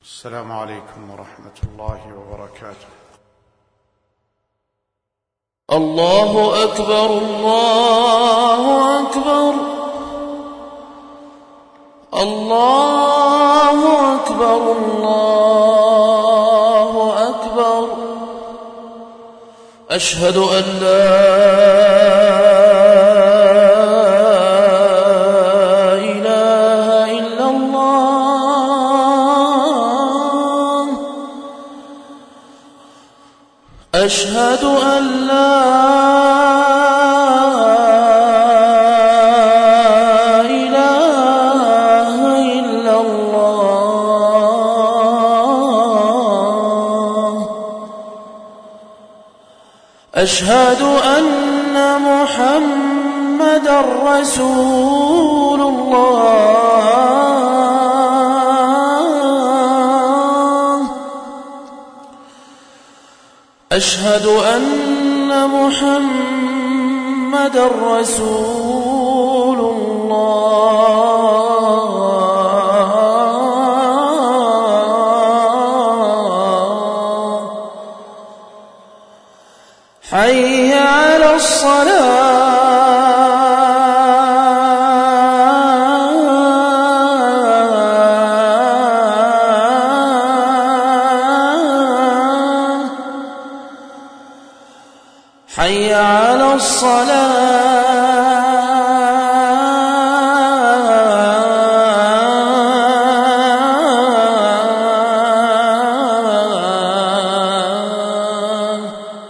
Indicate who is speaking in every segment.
Speaker 1: السلام عليكم ورحمة الله وبركاته.
Speaker 2: الله أكبر الله أكبر الله أكبر الله أكبر. أشهد أن لا إله إلا الله. أشهد أن لا إله إلا الله. أشهد أن محمدًا رسول الله. أشهد أن محمدًا رسول الله. حي على الصلاة. حي على الصلاة.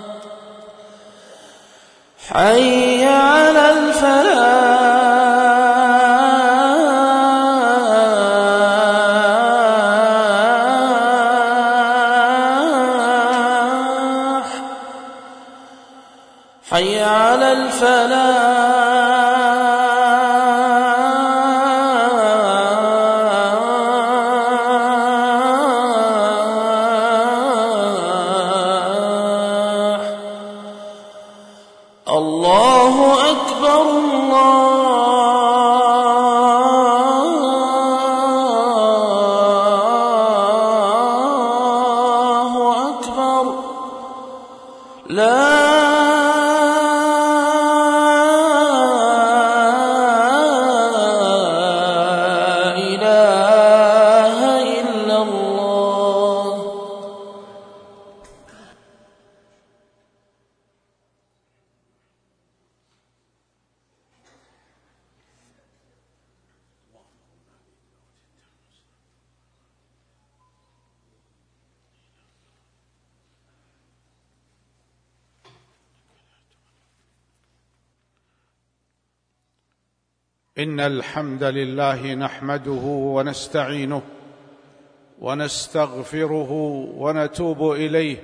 Speaker 2: حي على الفلاح. حي على الفلاح. الله أكبر الله أكبر. لا إله إلا الله.
Speaker 1: إن الحمد لله نحمده ونستعينه ونستغفره ونتوب إليه،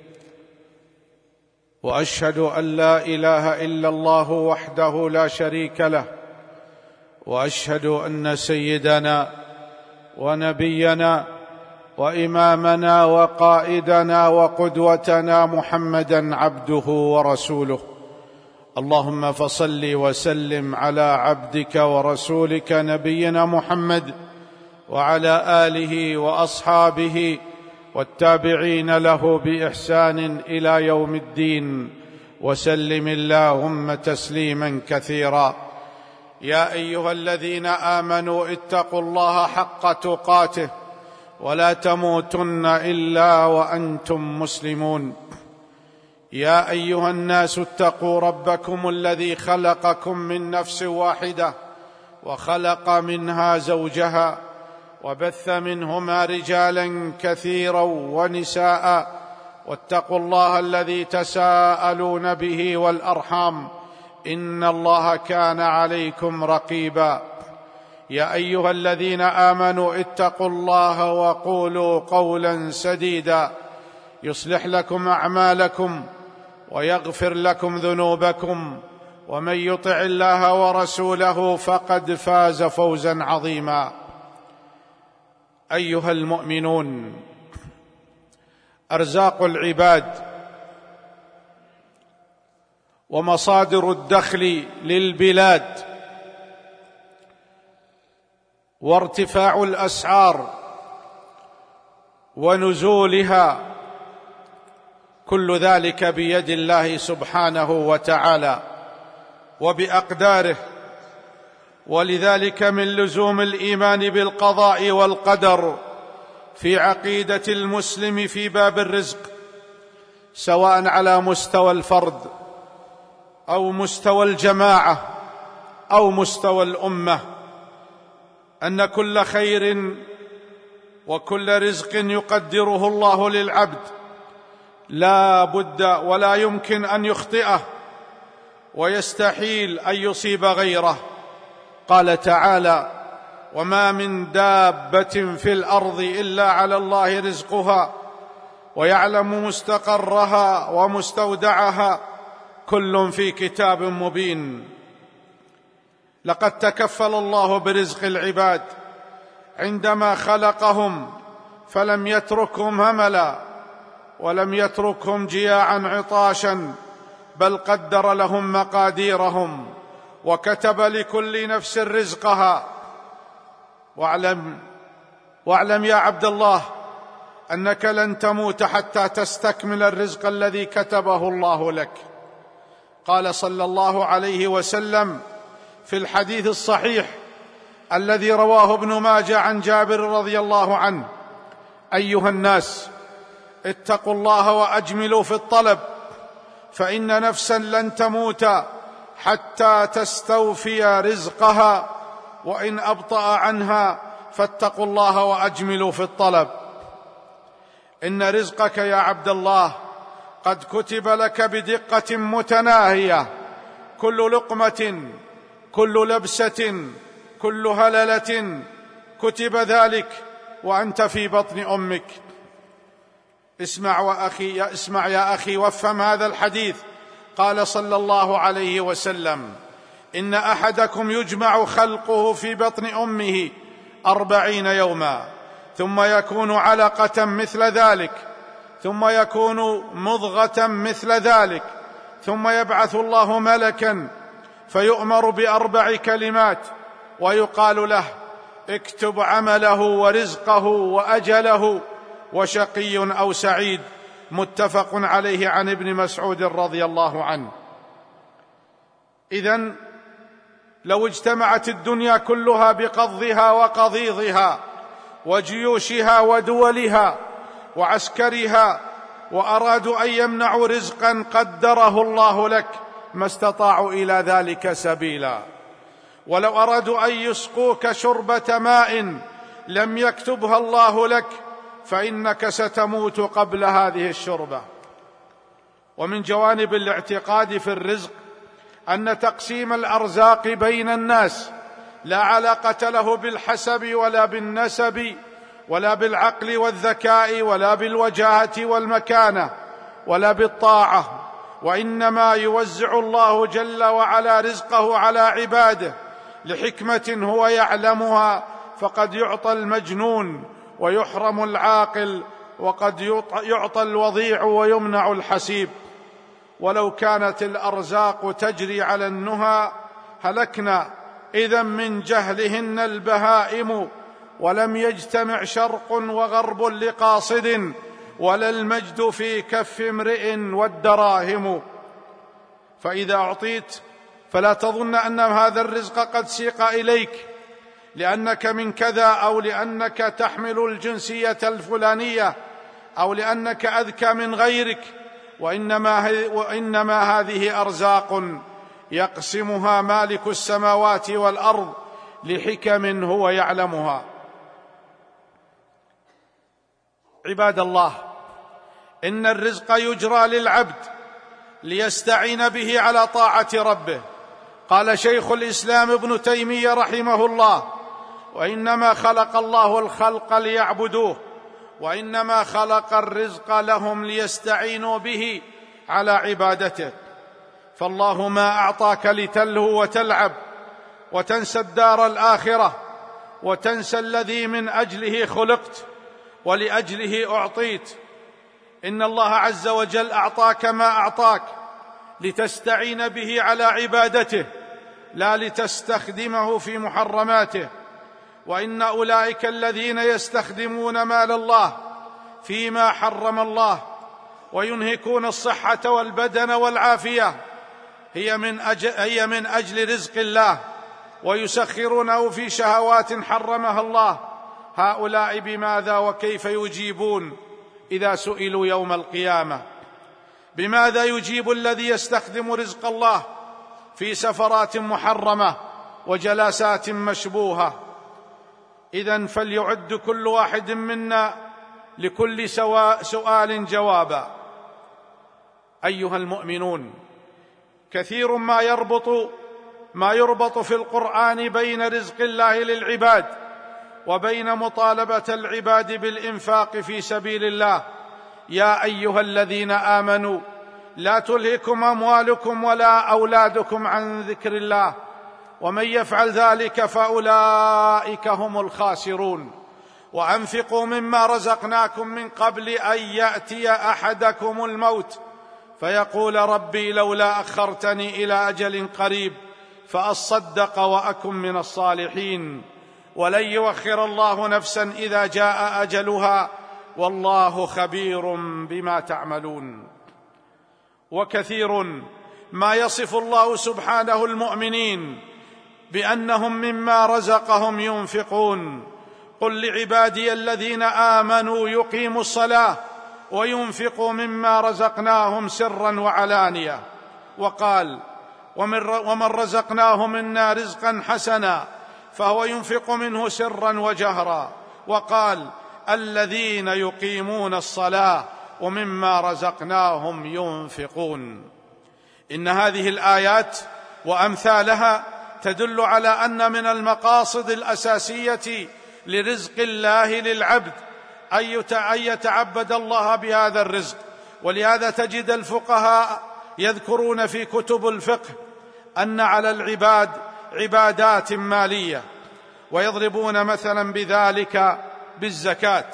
Speaker 1: وأشهد أن لا إله إلا الله وحده لا شريك له، وأشهد أن سيدنا ونبينا وإمامنا وقائدنا وقدوتنا محمدًا عبده ورسوله. اللهم فصل وسلم على عبدك ورسولك نبينا محمد وعلى آله وأصحابه والتابعين له بإحسان إلى يوم الدين، وسلم اللهم تسليما كثيرا. يا أيها الذين آمنوا اتقوا الله حق تقاته ولا تموتن إلا وأنتم مسلمون. يا أيها الناس اتقوا ربكم الذي خلقكم من نفس واحدة وخلق منها زوجها وبث منهما رجالا كثيرا ونساء، واتقوا الله الذي تساءلون به والأرحام، إن الله كان عليكم رقيبا. يا أيها الذين آمنوا اتقوا الله وقولوا قولا سديدا يصلح لكم أعمالكم ويغفر لكم ذنوبكم، ومن يطع الله ورسوله فقد فاز فوزا عظيما. أيها المؤمنون، أرزاق العباد ومصادر الدخل للبلاد وارتفاع الأسعار ونزولها، كل ذلك بيد الله سبحانه وتعالى وبأقداره. ولذلك من لزوم الإيمان بالقضاء والقدر في عقيدة المسلم في باب الرزق، سواء على مستوى الفرد أو مستوى الجماعة أو مستوى الأمة، أن كل خير وكل رزق يقدره الله للعبد لا بد ولا يمكن أن يخطئه، ويستحيل أن يصيب غيره. قال تعالى: وما من دابة في الأرض إلا على الله رزقها ويعلم مستقرها ومستودعها كل في كتاب مبين. لقد تكفل الله برزق العباد عندما خلقهم، فلم يتركهم هملا ولم يتركهم جياعا عطاشا، بل قدر لهم مقاديرهم وكتب لكل نفس رزقها. واعلم يا عبد الله أنك لن تموت حتى تستكمل الرزق الذي كتبه الله لك. قال صلى الله عليه وسلم في الحديث الصحيح الذي رواه ابن ماجه عن جابر رضي الله عنه: أيها الناس، اتقوا الله وأجملوا في الطلب، فإن نفسا لن تموت حتى تستوفي رزقها، وإن أبطأ عنها فاتقوا الله وأجملوا في الطلب. إن رزقك يا عبد الله قد كتب لك بدقة متناهية، كل لقمة، كل لبسة، كل هللة كتب ذلك وأنت في بطن أمك. اسمع يا أخي وافهم هذا الحديث. قال صلى الله عليه وسلم: إن أحدكم يجمع خلقه في بطن أمه 40 يوما، ثم يكون علقة مثل ذلك، ثم يكون مضغة مثل ذلك، ثم يبعث الله ملكا فيؤمر ب4 كلمات، ويقال له: اكتب عمله ورزقه وأجله وشقي أو سعيد. متفق عليه عن ابن مسعود رضي الله عنه. إذن لو اجتمعت الدنيا كلها بقضها وقضيضها وجيوشها ودولها وعسكرها وأرادوا أن يمنعوا رزقا قدره الله لك، ما استطاعوا إلى ذلك سبيلا. ولو أرادوا أن يسقوك شربة ماء لم يكتبها الله لك، فإنك ستموت قبل هذه الشربة. ومن جوانب الاعتقاد في الرزق أن تقسيم الأرزاق بين الناس لا علاقة له بالحسب ولا بالنسب ولا بالعقل والذكاء ولا بالوجاهة والمكانة ولا بالطاعة، وإنما يوزع الله جل وعلا رزقه على عباده لحكمة هو يعلمها، فقد يعطى المجنون ويحرم العاقل، وقد يعطى الوضيع ويمنع الحسيب. ولو كانت الأرزاق تجري على النهى هلكنا إذا من جهلهن البهائم، ولم يجتمع شرق وغرب لقاصد، ولا المجد في كف امرئ والدراهم. فإذا أعطيت فلا تظن أن هذا الرزق قد سيق إليك لأنك من كذا، أو لأنك تحمل الجنسية الفلانية، أو لأنك أذكى من غيرك، وإنما هذه أرزاق يقسمها مالك السماوات والأرض لحكم هو يعلمها. عباد الله، إن الرزق يجرى للعبد ليستعين به على طاعة ربه. قال شيخ الإسلام ابن تيمية رحمه الله: وإنما خلق الله الخلق ليعبدوه، وإنما خلق الرزق لهم ليستعينوا به على عبادته. فالله ما أعطاك لتلهو وتلعب وتنسى الدار الآخرة وتنسى الذي من أجله خلقت ولأجله أعطيت. إن الله عز وجل أعطاك ما أعطاك لتستعين به على عبادته، لا لتستخدمه في محرماته. وإن أولئك الذين يستخدمون مال الله فيما حرم الله، وينهكون الصحة والبدن والعافية، هي من أجل رزق الله، ويسخرونه في شهوات حرمها الله. هؤلاء بماذا وكيف يجيبون إذا سئلوا يوم القيامة؟ بماذا يجيب الذي يستخدم رزق الله في سفرات محرمة وجلسات مشبوهة؟ إذن فليعد كل واحد منا لكل سؤال جوابا. أيها المؤمنون، كثير ما يربط في القرآن بين رزق الله للعباد وبين مطالبة العباد بالإنفاق في سبيل الله. يا أيها الذين آمنوا لا تلهكم أموالكم ولا أولادكم عن ذكر الله، ومن يفعل ذلك فأولئك هم الخاسرون. وأنفقوا مما رزقناكم من قبل أن يأتي أحدكم الموت فيقول ربي لولا أخرتني إلى أجل قريب فأصدق وأكن من الصالحين، ولن يؤخر الله نفسا إذا جاء أجلها والله خبير بما تعملون. وكثير ما يصف الله سبحانه المؤمنين بأنهم مما رزقهم ينفقون. قل لعبادي الذين آمنوا يقيموا الصلاة وينفقوا مما رزقناهم سرا وعلانية. وقال ومن رزقناه منا رزقا حسنا فهو ينفق منه سرا وجهرا. وقال الذين يقيمون الصلاة ومما رزقناهم ينفقون. إن هذه الآيات وأمثالها تدل على أن من المقاصد الأساسية لرزق الله للعبد أن يتعبد الله بهذا الرزق. ولهذا تجد الفقهاء يذكرون في كتب الفقه أن على العباد عبادات مالية، ويضربون مثلا بذلك بالزكاة.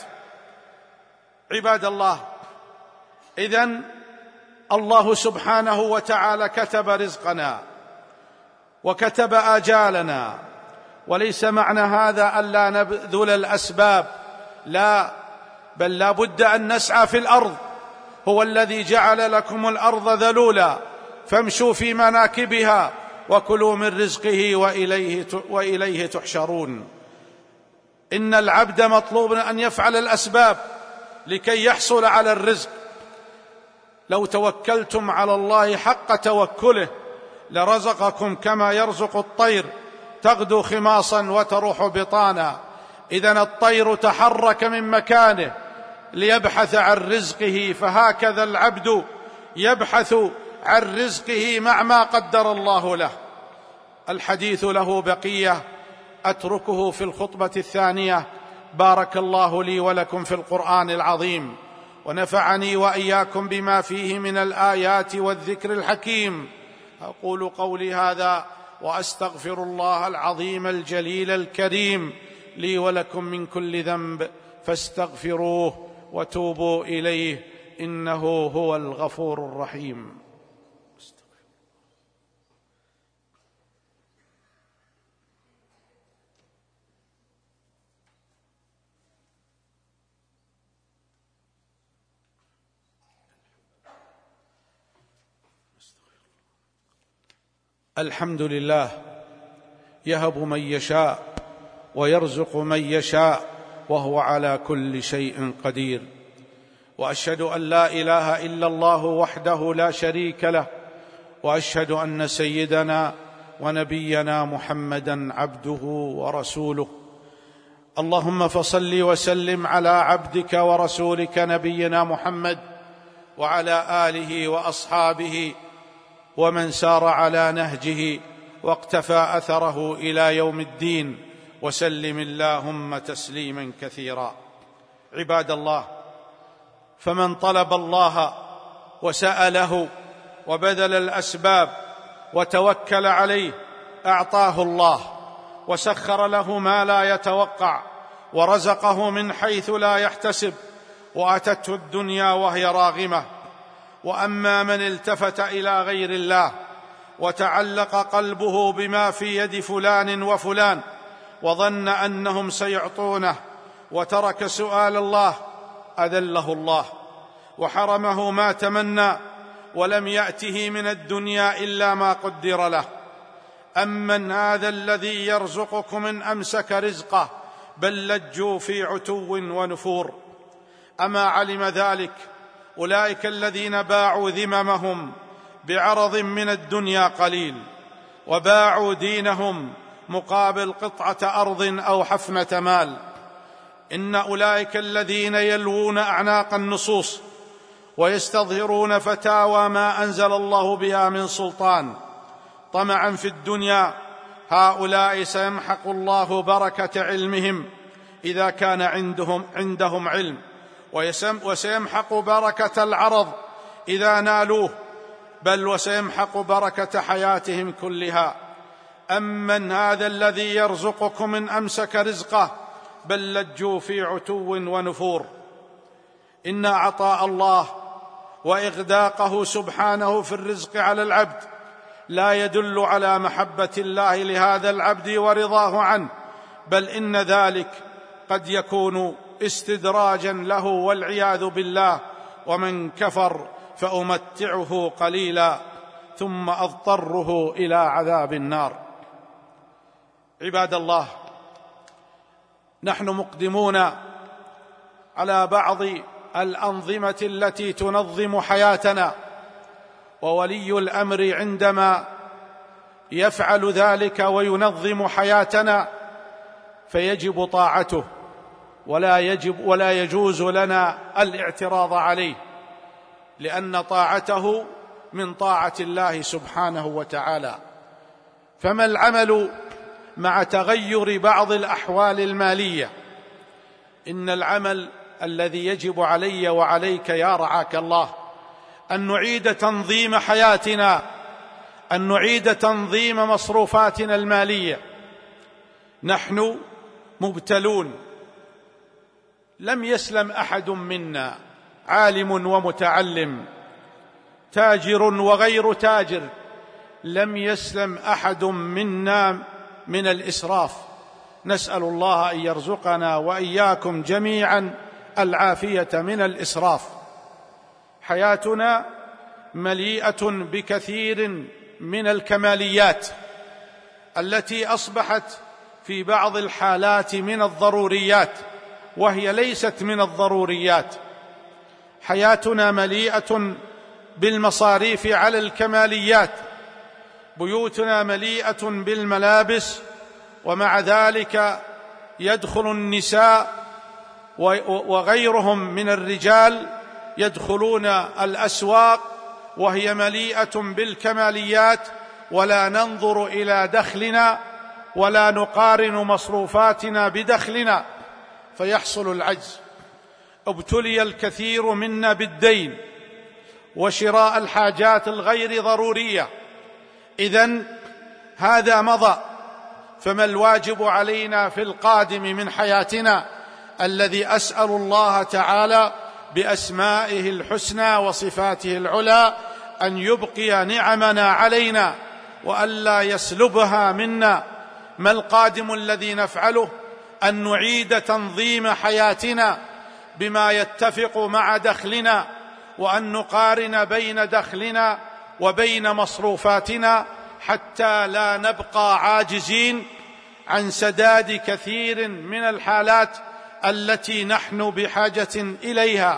Speaker 1: عباد الله، إذن الله سبحانه وتعالى كتب رزقنا وكتب آجالنا، وليس معنى هذا ألا نبذل الأسباب، لا، بل لا بد أن نسعى في الأرض. هو الذي جعل لكم الأرض ذلولا فامشوا في مناكبها وكلوا من رزقه وإليه تحشرون. إن العبد مطلوب أن يفعل الأسباب لكي يحصل على الرزق. لو توكلتم على الله حق توكله لرزقكم كما يرزق الطير تغدو خماصا وتروح بطانا. إذن الطير تحرك من مكانه ليبحث عن رزقه، فهكذا العبد يبحث عن رزقه مع ما قدر الله له. الحديث له بقية أتركه في الخطبة الثانية. بارك الله لي ولكم في القرآن العظيم، ونفعني وإياكم بما فيه من الآيات والذكر الحكيم. أقول قولي هذا وأستغفر الله العظيم الجليل الكريم لي ولكم من كل ذنب فاستغفروه وتوبوا إليه إنه هو الغفور الرحيم. الحمد لله يهب من يشاء ويرزق من يشاء وهو على كل شيء قدير. وأشهد أن لا إله إلا الله وحده لا شريك له، وأشهد أن سيدنا ونبينا محمدا عبده ورسوله. اللهم فصل وسلم على عبدك ورسولك نبينا محمد وعلى آله وأصحابه ومن سار على نهجه واقتفى أثره إلى يوم الدين، وسلم اللهم تسليما كثيرا. عباد الله، فمن طلب الله وسأله وبذل الأسباب وتوكل عليه أعطاه الله، وسخر له ما لا يتوقع، ورزقه من حيث لا يحتسب، وأتته الدنيا وهي راغمة. وأما من التفت إلى غير الله وتعلق قلبه بما في يد فلان وفلان وظن أنهم سيعطونه، وترك سؤال الله أذله الله وحرمه ما تمنى، ولم يأته من الدنيا إلا ما قدر له. أمن هذا الذي يرزقكم إن أمسك رزقه بل لجوا في عتو ونفور. أما علم ذلك أولئك الذين باعوا ذممهم بعرض من الدنيا قليل، وباعوا دينهم مقابل قطعة أرض أو حفنة مال. إن أولئك الذين يلوون أعناق النصوص ويستظهرون فتاوى ما أنزل الله بها من سلطان طمعا في الدنيا، هؤلاء سيمحق الله بركة علمهم إذا كان عندهم علم، وسيمحق بركة العرض إذا نالوه، بل وسيمحق بركة حياتهم كلها. أمن هذا الذي يرزقكم إن أمسك رزقه بل لجوا في عتو ونفور. إن عطاء الله وإغداقه سبحانه في الرزق على العبد لا يدل على محبة الله لهذا العبد ورضاه عنه، بل إن ذلك قد يكون استدراجا له والعياذ بالله. ومن كفر فأمتعه قليلا ثم أضطره إلى عذاب النار. عباد الله، نحن مقدمون على بعض الأنظمة التي تنظم حياتنا، وولي الأمر عندما يفعل ذلك وينظم حياتنا فيجب طاعته، ولا يجوز لنا الاعتراض عليه، لأن طاعته من طاعة الله سبحانه وتعالى. فما العمل مع تغير بعض الأحوال المالية؟ إن العمل الذي يجب علي وعليك يا رعاك الله أن نعيد تنظيم حياتنا، أن نعيد تنظيم مصروفاتنا المالية. نحن مبتلون، لم يسلم أحد منا، عالم ومتعلم، تاجر وغير تاجر، لم يسلم أحد منا من الإسراف. نسأل الله أن يرزقنا وإياكم جميعا العافية من الإسراف. حياتنا مليئة بكثير من الكماليات التي أصبحت في بعض الحالات من الضروريات، وهي ليست من الضروريات. حياتنا مليئة بالمصاريف على الكماليات، بيوتنا مليئة بالملابس، ومع ذلك يدخل النساء وغيرهم من الرجال يدخلون الأسواق وهي مليئة بالكماليات، ولا ننظر إلى دخلنا ولا نقارن مصروفاتنا بدخلنا فيحصل العجز. ابتلي الكثير منا بالدين وشراء الحاجات الغير ضرورية. إذن هذا مضى، فما الواجب علينا في القادم من حياتنا الذي أسأل الله تعالى بأسمائه الحسنى وصفاته العلى أن يبقي نعمنا علينا وألا يسلبها منا؟ ما القادم الذي نفعله؟ أن نعيد تنظيم حياتنا بما يتفق مع دخلنا، وأن نقارن بين دخلنا وبين مصروفاتنا حتى لا نبقى عاجزين عن سداد كثير من الحالات التي نحن بحاجة إليها،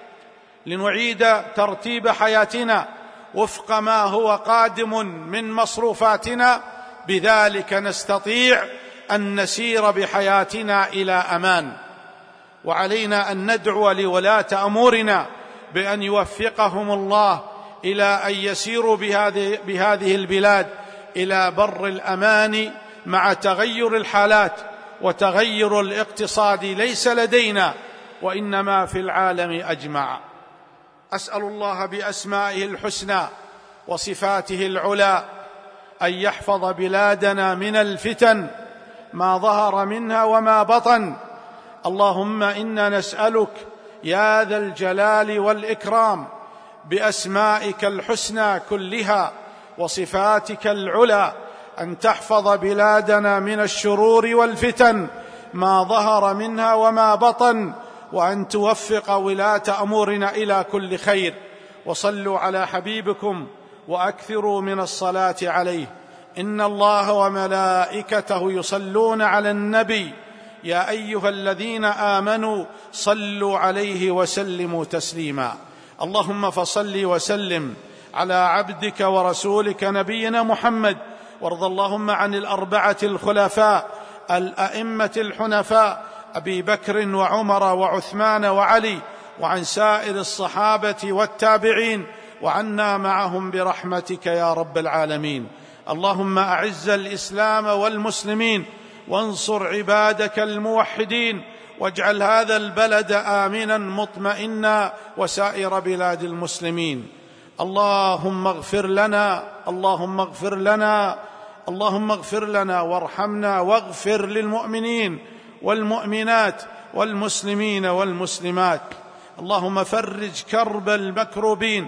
Speaker 1: لنعيد ترتيب حياتنا وفق ما هو قادم من مصروفاتنا. بذلك نستطيع أن نسير بحياتنا إلى أمان. وعلينا أن ندعو لولاة أمورنا بأن يوفقهم الله إلى أن يسيروا بهذه البلاد إلى بر الأمان مع تغير الحالات وتغير الاقتصاد ليس لدينا وإنما في العالم أجمع. أسأل الله بأسمائه الحسنى وصفاته العلى أن يحفظ بلادنا من الفتن ما ظهر منها وما بطن. اللهم إنا نسألك يا ذا الجلال والإكرام بأسمائك الحسنى كلها وصفاتك العلى أن تحفظ بلادنا من الشرور والفتن ما ظهر منها وما بطن، وأن توفق ولاة أمورنا إلى كل خير. وصلوا على حبيبكم وأكثروا من الصلاة عليه. إن الله وملائكته يصلون على النبي يا أيها الذين آمنوا صلوا عليه وسلموا تسليما. اللهم فصل وسلم على عبدك ورسولك نبينا محمد، وارض اللهم عن الأربعة الخلفاء الأئمة الحنفاء أبي بكر وعمر وعثمان وعلي، وعن سائر الصحابة والتابعين، وعنا معهم برحمتك يا رب العالمين. اللهم أعز الإسلام والمسلمين، وانصر عبادك الموحدين، واجعل هذا البلد آمنا مطمئنا وسائر بلاد المسلمين. اللهم اغفر لنا، اللهم اغفر لنا، اللهم اغفر لنا وارحمنا، واغفر للمؤمنين والمؤمنات والمسلمين والمسلمات. اللهم فرج كرب المكروبين،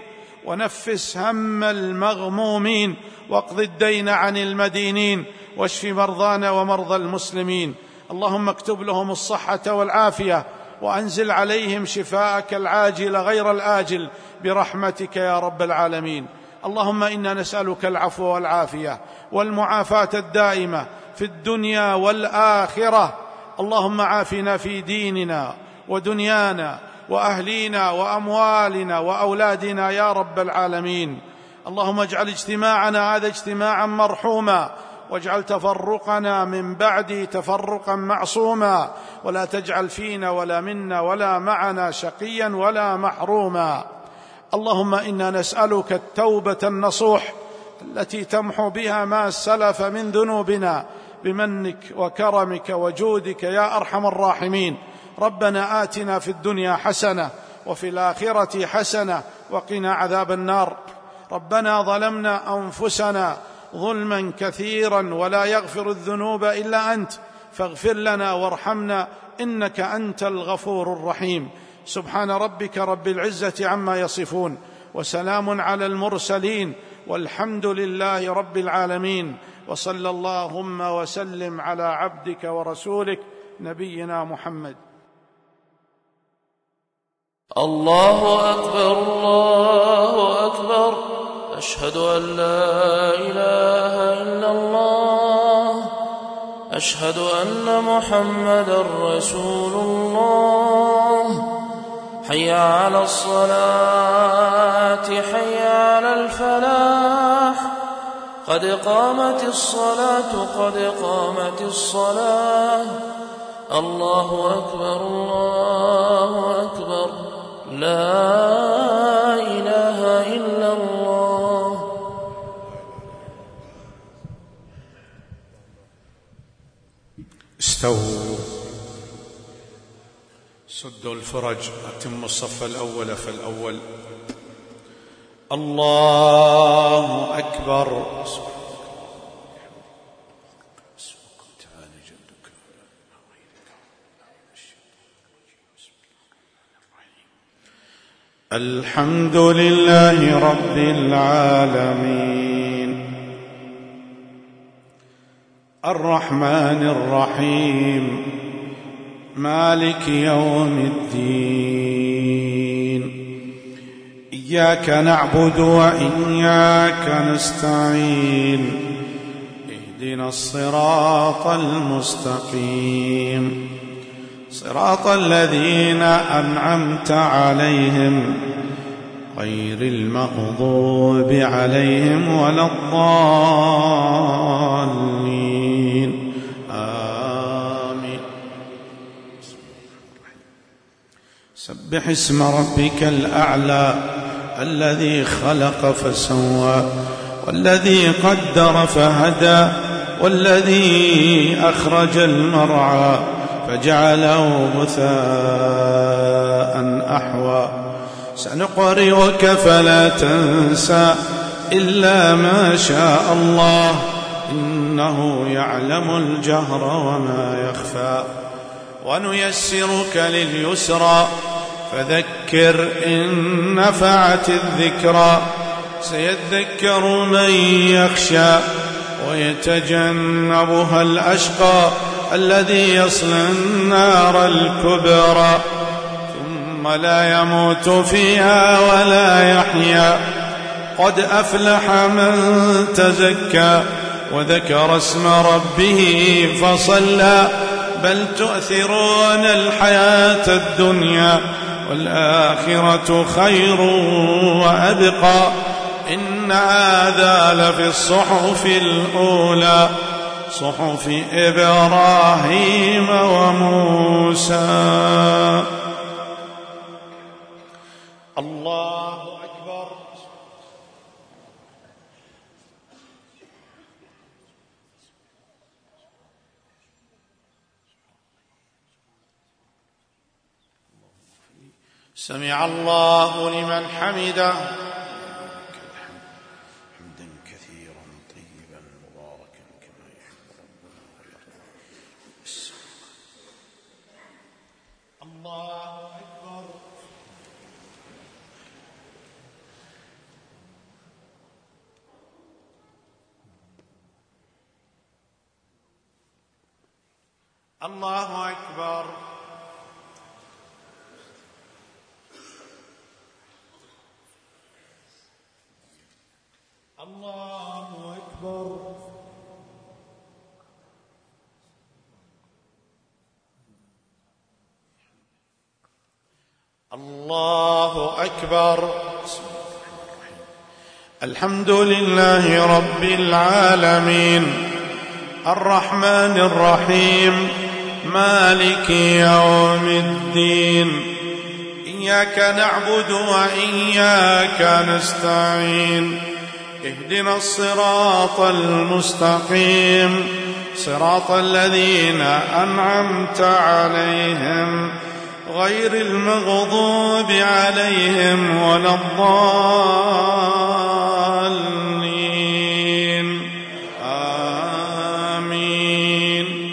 Speaker 1: ونفس هم المغمومين، واقض الدين عن المدينين، واشف مرضانا ومرضى المسلمين. اللهم اكتب لهم الصحة والعافية، وأنزل عليهم شفاءك العاجل غير الآجل برحمتك يا رب العالمين. اللهم إنا نسألك العفو والعافية والمعافاة الدائمة في الدنيا والآخرة. اللهم عافنا في ديننا ودنيانا وأهلينا وأموالنا وأولادنا يا رب العالمين. اللهم اجعل اجتماعنا هذا اجتماعا مرحوما، واجعل تفرقنا من بعد تفرقا معصوما، ولا تجعل فينا ولا منا ولا معنا شقيا ولا محروما. اللهم إنا نسألك التوبة النصوح التي تمحو بها ما سلف من ذنوبنا بمنك وكرمك وجودك يا أرحم الراحمين. ربنا آتنا في الدنيا حسنة وفي الآخرة حسنة وقنا عذاب النار. ربنا ظلمنا أنفسنا ظلما كثيرا ولا يغفر الذنوب إلا أنت، فاغفر لنا وارحمنا إنك أنت الغفور الرحيم. سبحان ربك رب العزة عما يصفون، وسلام على المرسلين، والحمد لله رب العالمين. وصلى اللهم وسلم على عبدك ورسولك نبينا محمد.
Speaker 2: الله أكبر، الله أكبر، أشهد أن لا إله إلا الله، أشهد أن محمدا رسول الله. حي على الصلاة، حي على الفلاح، قد قامت الصلاة، قد قامت الصلاة. الله أكبر، الله أكبر، لا إله إلا الله.
Speaker 1: استووا، سدوا الفرج، أتموا الصف الأول فالأول. الله أكبر. الحمد لله رب العالمين، الرحمن الرحيم، مالك يوم الدين. إياك نعبد وإياك نستعين، اهدنا الصراط المستقيم، صراط الذين أنعمت عليهم غير المغضوب عليهم ولا الضالين. آمين. سبح اسم ربك الأعلى الذي خلق فسوى، والذي قدر فهدى، والذي أخرج المرعى فجعله غثاء أحوى. سنقرئك فلا تنسى إلا ما شاء الله، إنه يعلم الجهر وما يخفى. ونيسرك لليسرى، فذكر إن نفعت الذكرى. سيذكر من يخشى، ويتجنبها الأشقى الذي يصلى النار الكبرى، ثم لا يموت فيها ولا يحيا. قد أفلح من تزكى وذكر اسم ربه فصلى بل تؤثرون الحياة الدنيا والآخرة خير وأبقى إن هذا لفي الصحف الأولى صحف إبراهيم وموسى. الله أكبر. سمع الله لمن حمده. حمدا كثيرا طيبا مباركا كما يحب ربنا ويرضى. الله أكبر. الله أكبر. الله أكبر. الله أكبر. الحمد لله رب العالمين الرحمن الرحيم مالك يوم الدين. إياك نعبد وإياك نستعين. اهدنا الصراط المستقيم صراط الذين أنعمت عليهم غير المغضوب عليهم ولا الضالين. آمين.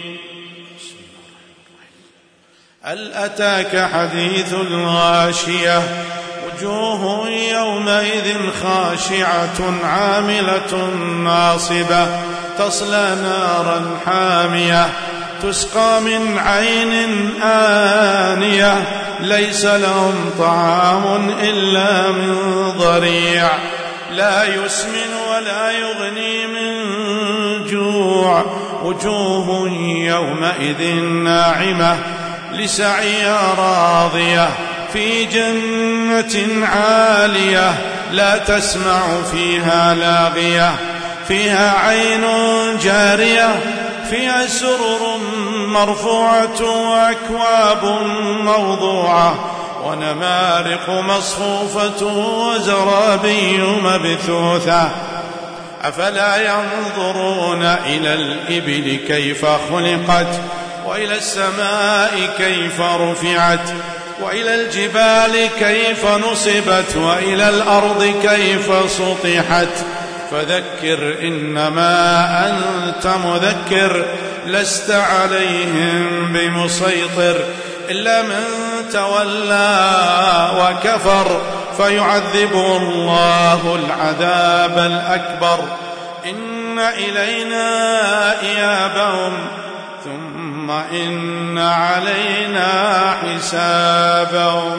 Speaker 1: هل أتاك حديث الغاشية وجوه يومئذ خاشعة عاملة ناصبة تصلى نارا حامية تسقى من عين آنية ليس لهم طعام إلا من ضريع لا يسمن ولا يغني من جوع. وجوه يومئذ ناعمة لسعيها راضية في جنة عالية لا تسمع فيها لاغية فيها عين جارية فيها سرر مرفوعة وأكواب موضوعة ونمارق مصفوفة وزرابي مبثوثة. أفلا ينظرون إلى الإبل كيف خلقت وإلى السماء كيف رفعت وإلى الجبال كيف نصبت وإلى الأرض كيف سطحت. فذكر إنما أنت مذكر لست عليهم بمسيطر إلا من تولى وكفر فيعذبه الله العذاب الأكبر. إن إلينا إيابهم ثم إن علينا حسابهم.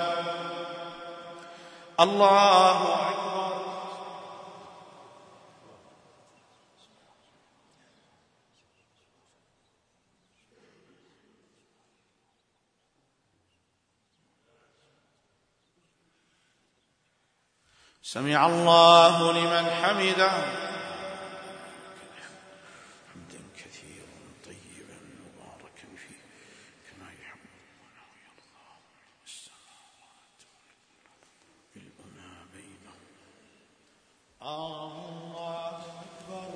Speaker 1: الله أكبر. سمع الله لمن حمده. حمدا كثيرا طيبا مباركا فيه كما يحب ربنا ويرضى. السماوات والأرض ملء ما بينهما. الله أكبر.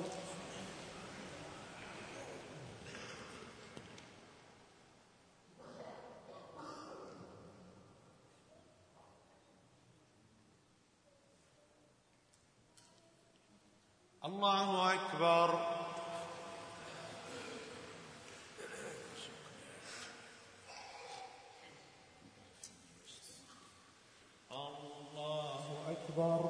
Speaker 1: الله أكبر. الله أكبر.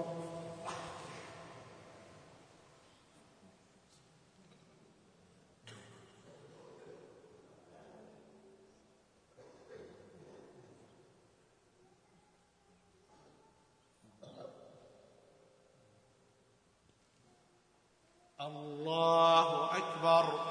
Speaker 1: الله أكبر.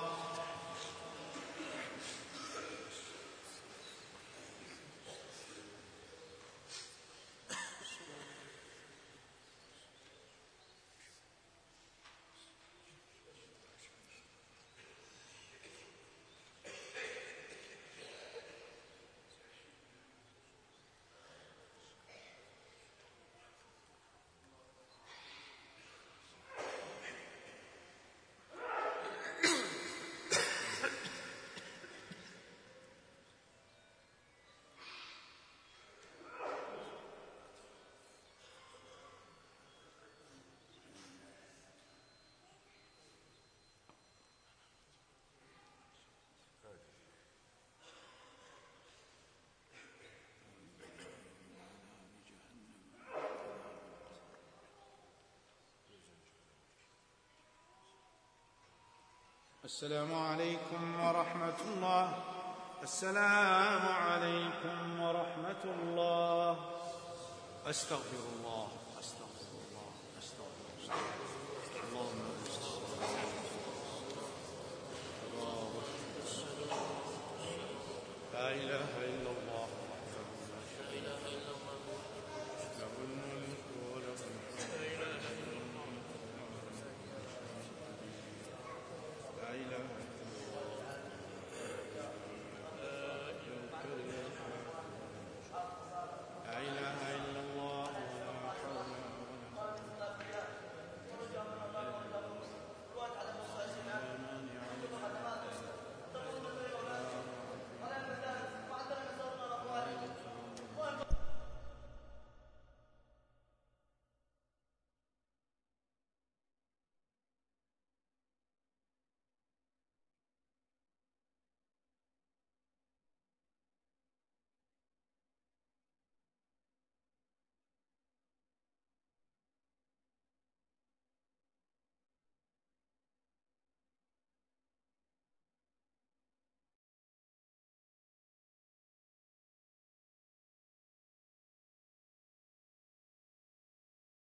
Speaker 1: السلام عليكم ورحمة الله. السلام عليكم ورحمة الله. أستغفر الله أستغفر الله أستغفر الله. اللهم لا إله إلا الله.